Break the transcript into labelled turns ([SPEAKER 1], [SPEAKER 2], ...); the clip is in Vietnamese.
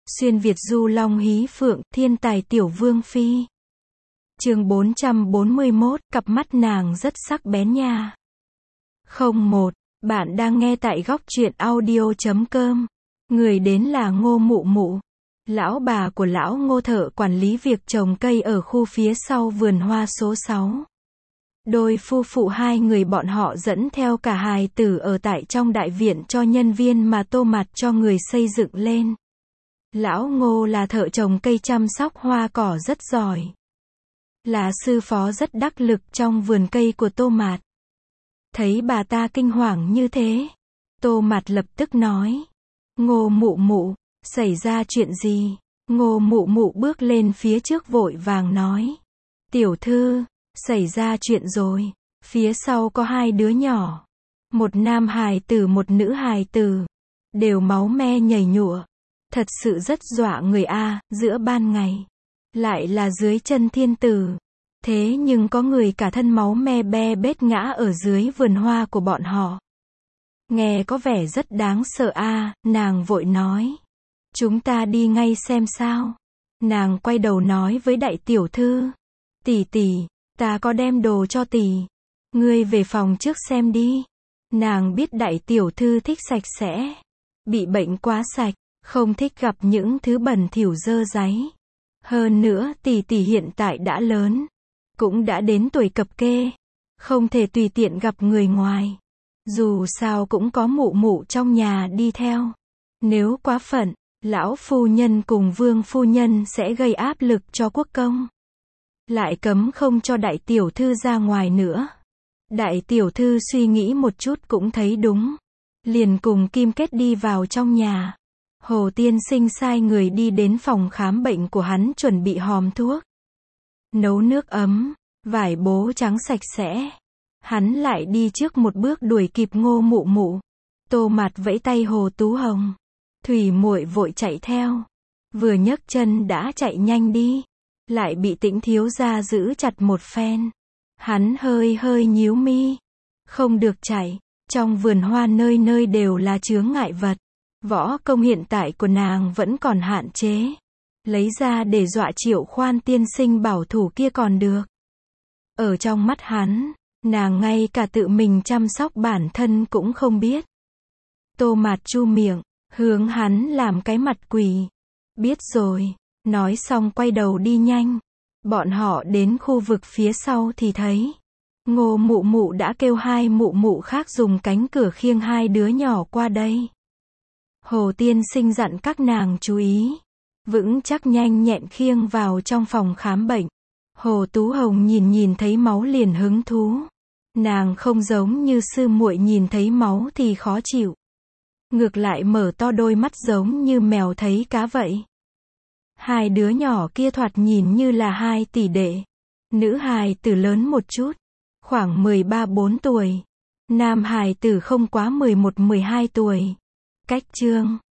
[SPEAKER 1] Xuyên Việt du long hí phượng, thiên tài tiểu vương phi. Chương 441, cặp mắt nàng rất sắc bén nha. 01. Bạn đang nghe tại góc truyện audio.com. Người đến là Ngô Mụ Mụ, lão bà của lão Ngô thợ quản lý việc trồng cây ở khu phía sau vườn hoa số 6. Đôi phu phụ hai người bọn họ dẫn theo cả hài tử ở tại trong đại viện cho nhân viên mà tô mặt cho người xây dựng lên. Lão Ngô là thợ trồng cây chăm sóc hoa cỏ rất giỏi, là sư phó rất đắc lực trong vườn cây của Tô Mạt. Thấy bà ta kinh hoàng như thế, Tô Mạt lập tức nói: Ngô Mụ Mụ, xảy ra chuyện gì? Ngô Mụ Mụ bước lên phía trước vội vàng nói: Tiểu thư, xảy ra chuyện rồi. Phía sau có hai đứa nhỏ, một nam hài tử một nữ hài tử, đều máu me nhầy nhụa. Thật sự rất dọa người a, giữa ban ngày, lại là dưới chân thiên tử. Thế nhưng có người cả thân máu me be bết ngã ở dưới vườn hoa của bọn họ. Nghe có vẻ rất đáng sợ a, nàng vội nói: Chúng ta đi ngay xem sao. Nàng quay đầu nói với đại tiểu thư: Tỷ tỷ, ta có đem đồ cho tỷ. Ngươi về phòng trước xem đi. Nàng biết đại tiểu thư thích sạch sẽ, bị bệnh quá sạch, không thích gặp những thứ bẩn thỉu dơ dáy. Hơn nữa tỷ tỷ hiện tại đã lớn, cũng đã đến tuổi cập kê, không thể tùy tiện gặp người ngoài. Dù sao cũng có mụ mụ trong nhà đi theo. Nếu quá phận, lão phu nhân cùng vương phu nhân sẽ gây áp lực cho quốc công. Lại cấm không cho đại tiểu thư ra ngoài nữa. Đại tiểu thư suy nghĩ một chút cũng thấy đúng, liền cùng Kim Kết đi vào trong nhà. Hồ tiên sinh sai người đi đến phòng khám bệnh của hắn chuẩn bị hòm thuốc, nấu nước ấm, vải bố trắng sạch sẽ. Hắn lại đi trước một bước đuổi kịp Ngô Mụ Mụ. Tô Mạt vẫy tay Hồ Tú Hồng, Thủy muội vội chạy theo, vừa nhấc chân đã chạy nhanh đi, lại bị Tĩnh thiếu gia giữ chặt một phen. Hắn hơi hơi nhíu mi, không được chạy, trong vườn hoa nơi nơi đều là chướng ngại vật. Võ công hiện tại của nàng vẫn còn hạn chế, lấy ra để dọa Triệu Khoan tiên sinh bảo thủ kia còn được. Ở trong mắt hắn, nàng ngay cả tự mình chăm sóc bản thân cũng không biết. Tô Mạt chu miệng, hướng hắn làm cái mặt quỷ. Biết rồi, nói xong quay đầu đi nhanh. Bọn họ đến khu vực phía sau thì thấy Ngô Mụ Mụ đã kêu hai mụ mụ khác dùng cánh cửa khiêng hai đứa nhỏ qua đây. Hồ tiên sinh dặn các nàng chú ý, vững chắc nhanh nhẹn khiêng vào trong phòng khám bệnh. Hồ Tú Hồng nhìn thấy máu liền hứng thú. Nàng không giống như sư muội nhìn thấy máu thì khó chịu, ngược lại mở to đôi mắt giống như mèo thấy cá vậy. Hai đứa nhỏ kia thoạt nhìn như là hai tỷ đệ. Nữ hài tử lớn một chút, khoảng 13-14 tuổi. Nam hài tử không quá 11-12 tuổi. Cách chương